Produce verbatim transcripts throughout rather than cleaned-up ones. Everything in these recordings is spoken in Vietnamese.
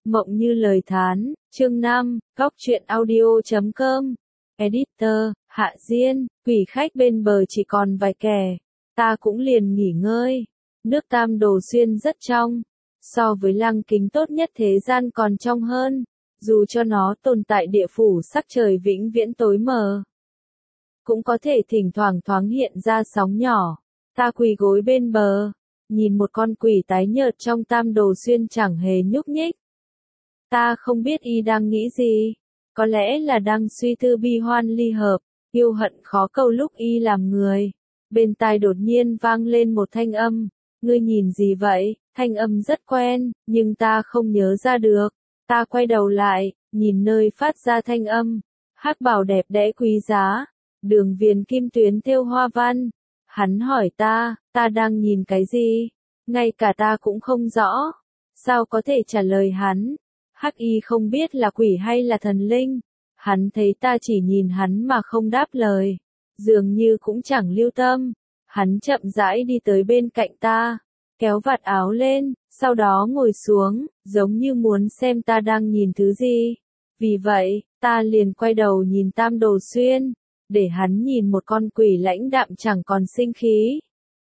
Mộng như lời thán, chương năm, góc truyện audio chấm com. Editor, Hạ Diên, quỷ khách bên bờ chỉ còn vài kẻ. Ta cũng liền nghỉ ngơi. Nước Tam Đồ Xuyên rất trong. So với lăng kính tốt nhất thế gian còn trong hơn. Dù cho nó tồn tại địa phủ sắc trời vĩnh viễn tối mờ, cũng có thể thỉnh thoảng thoáng hiện ra sóng nhỏ. Ta quỳ gối bên bờ, nhìn một con quỷ tái nhợt trong Tam Đồ Xuyên chẳng hề nhúc nhích. Ta không biết y đang nghĩ gì, có lẽ là đang suy tư bi hoan ly hợp, yêu hận khó cầu lúc y làm người. Bên tai đột nhiên vang lên một thanh âm, ngươi nhìn gì vậy? Thanh âm rất quen, nhưng ta không nhớ ra được. Ta quay đầu lại, nhìn nơi phát ra thanh âm, hắc bào đẹp đẽ quý giá, đường viền kim tuyến thêu hoa văn. Hắn hỏi ta, ta đang nhìn cái gì? Ngay cả ta cũng không rõ, sao có thể trả lời hắn? Hắc y không biết là quỷ hay là thần linh. Hắn thấy ta chỉ nhìn hắn mà không đáp lời, dường như cũng chẳng lưu tâm. Hắn chậm rãi đi tới bên cạnh ta, kéo vạt áo lên, sau đó ngồi xuống, giống như muốn xem ta đang nhìn thứ gì. Vì vậy, ta liền quay đầu nhìn Tam Đồ Xuyên, để hắn nhìn một con quỷ lãnh đạm chẳng còn sinh khí.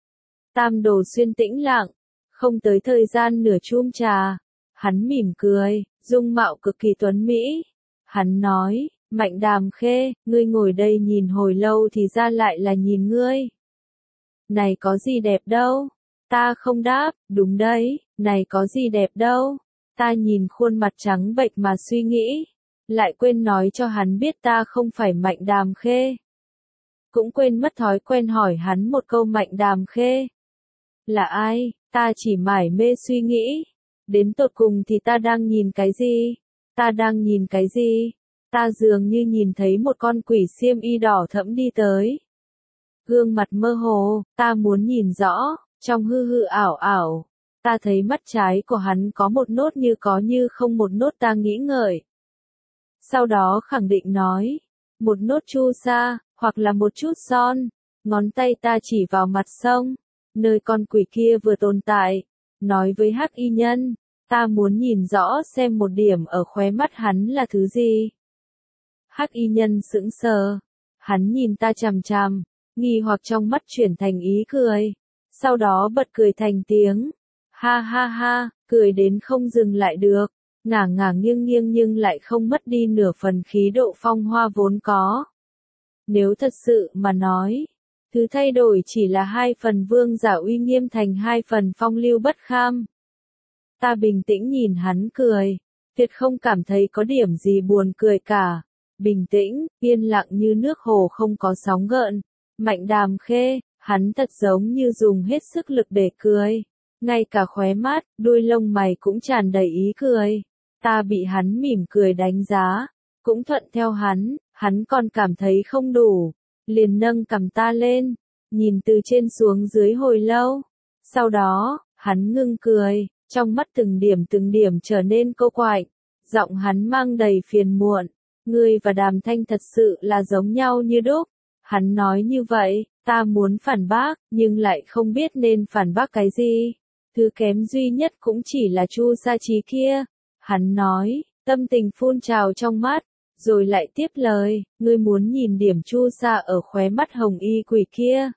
Tam Đồ Xuyên tĩnh lặng, không tới thời gian nửa chum trà. Hắn mỉm cười, dung mạo cực kỳ tuấn mỹ. Hắn nói, Mạnh Đàm Khê, ngươi ngồi đây nhìn hồi lâu thì ra lại là nhìn ngươi. Này có gì đẹp đâu? Ta không đáp, đúng đấy, này có gì đẹp đâu? Ta nhìn khuôn mặt trắng bệch mà suy nghĩ, lại quên nói cho hắn biết ta không phải Mạnh Đàm Khê. Cũng quên mất thói quen hỏi hắn một câu Mạnh Đàm Khê là ai, ta chỉ mải mê suy nghĩ. Đến tột cùng thì ta đang nhìn cái gì? Ta đang nhìn cái gì? Ta dường như nhìn thấy một con quỷ xiêm y đỏ thẫm đi tới. Gương mặt mơ hồ, ta muốn nhìn rõ, trong hư hư ảo ảo. Ta thấy mắt trái của hắn có một nốt như có như không một nốt, ta nghĩ ngợi. Sau đó khẳng định nói, một nốt chu sa, hoặc là một chút son. Ngón tay ta chỉ vào mặt sông, nơi con quỷ kia vừa tồn tại. Nói với hắc y nhân, ta muốn nhìn rõ xem một điểm ở khóe mắt hắn là thứ gì. Hắc y nhân sững sờ, hắn nhìn ta chằm chằm, nghi hoặc trong mắt chuyển thành ý cười, sau đó bật cười thành tiếng, ha ha ha, cười đến không dừng lại được, ngả ngả nghiêng nghiêng nhưng lại không mất đi nửa phần khí độ phong hoa vốn có. Nếu thật sự mà nói, thứ thay đổi chỉ là hai phần vương giả uy nghiêm thành hai phần phong lưu bất kham. Ta bình tĩnh nhìn hắn cười, tuyệt không cảm thấy có điểm gì buồn cười cả. Bình tĩnh, yên lặng như nước hồ không có sóng gợn. Mạnh Đàm Khê, hắn thật giống như dùng hết sức lực để cười. Ngay cả khóe mắt, đuôi lông mày cũng tràn đầy ý cười. Ta bị hắn mỉm cười đánh giá, cũng thuận theo hắn, hắn còn cảm thấy không đủ. Liền nâng cằm ta lên, nhìn từ trên xuống dưới hồi lâu. Sau đó, hắn ngưng cười, trong mắt từng điểm từng điểm trở nên cô quạnh. Giọng hắn mang đầy phiền muộn, ngươi và Đàm Thanh thật sự là giống nhau như đúc. Hắn nói như vậy, ta muốn phản bác, nhưng lại không biết nên phản bác cái gì. Thứ kém duy nhất cũng chỉ là chu sa trí kia. Hắn nói, tâm tình phun trào trong mắt. Rồi lại tiếp lời, ngươi muốn nhìn điểm chu sa ở khóe mắt hồng y quỷ kia.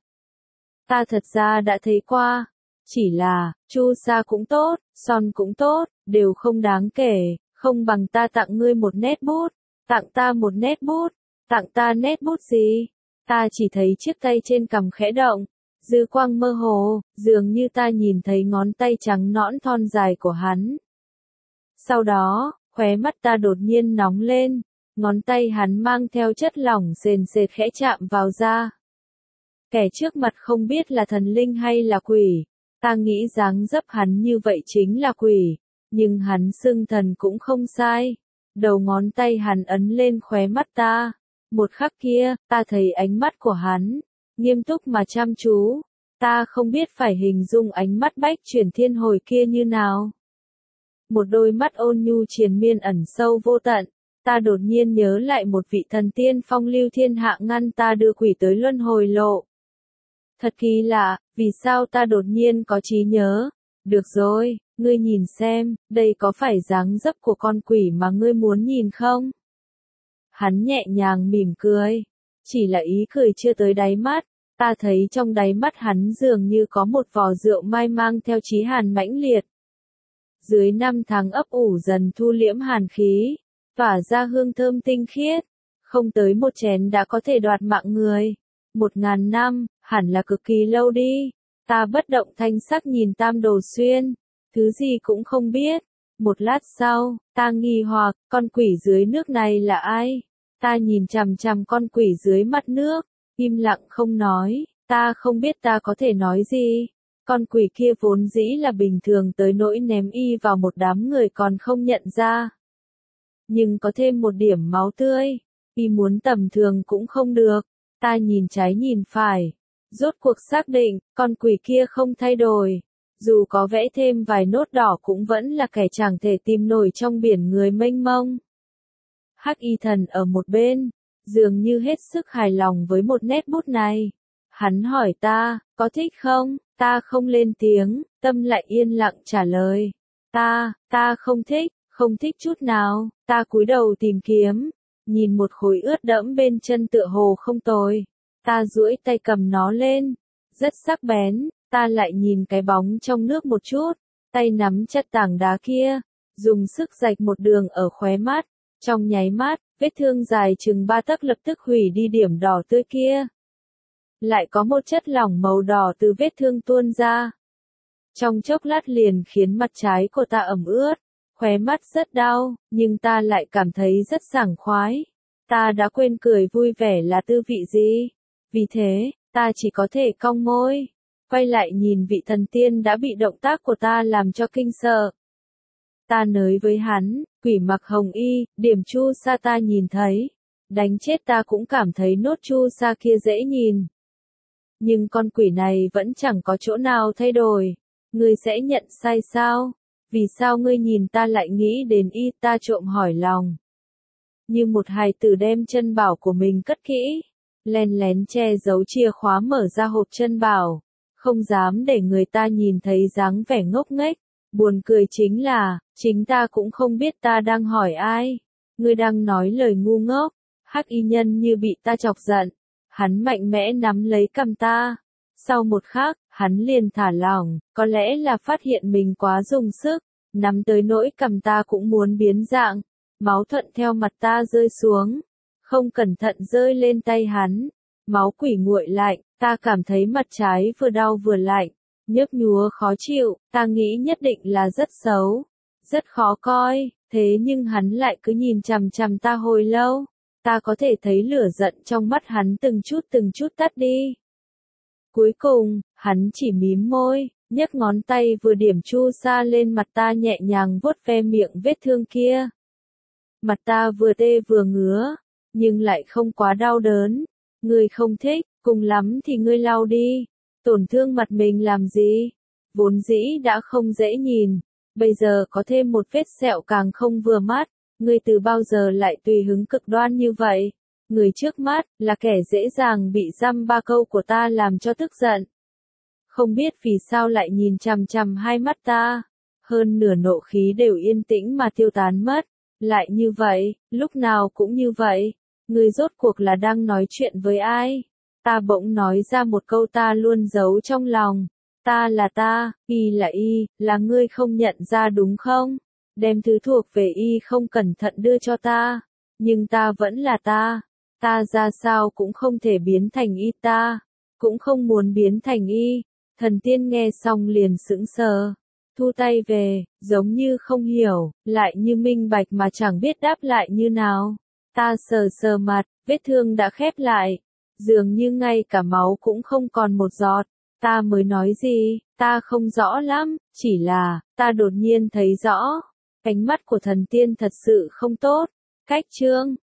Ta thật ra đã thấy qua, chỉ là, chu sa cũng tốt, son cũng tốt, đều không đáng kể, không bằng ta tặng ngươi một nét bút, tặng ta một nét bút, tặng ta nét bút gì? Ta chỉ thấy chiếc tay trên cằm khẽ động, dư quang mơ hồ, dường như ta nhìn thấy ngón tay trắng nõn thon dài của hắn. Sau đó, khóe mắt ta đột nhiên nóng lên. Ngón tay hắn mang theo chất lỏng sền sệt khẽ chạm vào da. Kẻ trước mặt không biết là thần linh hay là quỷ. Ta nghĩ dáng dấp hắn như vậy chính là quỷ. Nhưng hắn xưng thần cũng không sai. Đầu ngón tay hắn ấn lên khóe mắt ta. Một khắc kia, ta thấy ánh mắt của hắn. Nghiêm túc mà chăm chú. Ta không biết phải hình dung ánh mắt bách chuyển thiên hồi kia như nào. Một đôi mắt ôn nhu triền miên ẩn sâu vô tận. Ta đột nhiên nhớ lại một vị thần tiên phong lưu thiên hạ ngăn ta đưa quỷ tới luân hồi lộ. Thật kỳ lạ, vì sao ta đột nhiên có trí nhớ? Được rồi, Ngươi nhìn xem, đây có phải dáng dấp của con quỷ mà ngươi muốn nhìn không? Hắn nhẹ nhàng mỉm cười. Chỉ là ý cười chưa tới đáy mắt. Ta thấy trong đáy mắt hắn dường như có một vò rượu mai mang theo chí hàn mãnh liệt. Dưới năm tháng ấp ủ dần thu liễm hàn khí, tỏa ra hương thơm tinh khiết. Không tới một chén đã có thể đoạt mạng người. Một ngàn năm, hẳn là cực kỳ lâu đi. Ta bất động thanh sắc nhìn Tam Đồ Xuyên. Thứ gì cũng không biết. Một lát sau, ta nghi hoặc, con quỷ dưới nước này là ai? Ta nhìn chằm chằm con quỷ dưới mặt nước, im lặng không nói, ta không biết ta có thể nói gì. Con quỷ kia vốn dĩ là bình thường tới nỗi ném y vào một đám người còn không nhận ra. Nhưng có thêm một điểm máu tươi, y muốn tầm thường cũng không được. Ta nhìn trái nhìn phải, rốt cuộc xác định, con quỷ kia không thay đổi. Dù có vẽ thêm vài nốt đỏ cũng vẫn là kẻ chẳng thể tìm nổi trong biển người mênh mông. Hắc y thần ở một bên, dường như hết sức hài lòng với một nét bút này. Hắn hỏi ta, có thích không? Ta không lên tiếng, tâm lại yên lặng trả lời. Ta, ta không thích, không thích chút nào. Ta cúi đầu tìm kiếm, nhìn một khối ướt đẫm bên chân tựa hồ không tồi. Ta duỗi tay cầm nó lên, rất sắc bén. Ta lại nhìn cái bóng trong nước một chút, tay nắm chặt tảng đá kia, dùng sức rạch một đường ở khóe mắt. Trong nháy mắt, vết thương dài chừng ba tấc lập tức hủy đi điểm đỏ tươi kia. Lại có một chất lỏng màu đỏ từ vết thương tuôn ra. Trong chốc lát liền khiến mặt trái của ta ẩm ướt, khóe mắt rất đau, nhưng ta lại cảm thấy rất sảng khoái. Ta đã quên cười vui vẻ là tư vị gì. Vì thế, ta chỉ có thể cong môi, quay lại nhìn vị thần tiên đã bị động tác của ta làm cho kinh sợ. Ta nới với hắn, quỷ mặc hồng y, điểm chu sa ta nhìn thấy. Đánh chết ta cũng cảm thấy nốt chu sa kia dễ nhìn. Nhưng con quỷ này vẫn chẳng có chỗ nào thay đổi. Ngươi sẽ nhận sai sao? Vì sao ngươi nhìn ta lại nghĩ đến y? Ta trộm hỏi lòng. Như một hài tử đem chân bảo của mình cất kỹ. Len lén che giấu chìa khóa mở ra hộp chân bảo. Không dám để người ta nhìn thấy dáng vẻ ngốc nghếch. Buồn cười chính là, chính ta cũng không biết ta đang hỏi ai. Ngươi đang nói lời ngu ngốc. Hắc y nhân như bị ta chọc giận. Hắn mạnh mẽ nắm lấy cằm ta. Sau một khắc, hắn liền thả lỏng, có lẽ là phát hiện mình quá dùng sức. Nắm tới nỗi cằm ta cũng muốn biến dạng. Máu thuận theo mặt ta rơi xuống. Không cẩn thận rơi lên tay hắn. Máu quỷ nguội lạnh, ta cảm thấy mặt trái vừa đau vừa lạnh. Nhức nhúa khó chịu, ta nghĩ nhất định là rất xấu, rất khó coi, thế nhưng hắn lại cứ nhìn chằm chằm ta hồi lâu. Ta có thể thấy lửa giận trong mắt hắn từng chút từng chút tắt đi. Cuối cùng, hắn chỉ mím môi, nhấc ngón tay vừa điểm chu sa lên mặt ta nhẹ nhàng vuốt ve miệng vết thương kia. Mặt ta vừa tê vừa ngứa, nhưng lại không quá đau đớn. Ngươi không thích, cùng lắm thì ngươi lau đi. Tổn thương mặt mình làm gì? Vốn dĩ đã không dễ nhìn, bây giờ có thêm một vết sẹo càng không vừa mắt. Ngươi từ bao giờ lại tùy hứng cực đoan như vậy? Người trước mắt là kẻ dễ dàng bị dăm ba câu của ta làm cho tức giận. Không biết vì sao lại nhìn chằm chằm hai mắt ta. Hơn nửa nộ khí đều yên tĩnh mà tiêu tán mất. Lại như vậy, lúc nào cũng như vậy. Ngươi rốt cuộc là đang nói chuyện với ai? Ta bỗng nói ra một câu ta luôn giấu trong lòng. Ta là ta, y là y, là ngươi không nhận ra đúng không? Đem thứ thuộc về y không cẩn thận đưa cho ta. Nhưng ta vẫn là ta. Ta ra sao cũng không thể biến thành y ta. Cũng không muốn biến thành y. Thần tiên nghe xong liền sững sờ. Thu tay về, giống như không hiểu, lại như minh bạch mà chẳng biết đáp lại như nào. Ta sờ sờ mặt, vết thương đã khép lại. Dường như ngay cả máu cũng không còn một giọt. Ta mới nói gì, ta không rõ lắm, chỉ là, ta đột nhiên thấy rõ. Ánh mắt của thần tiên thật sự không tốt. Cách chương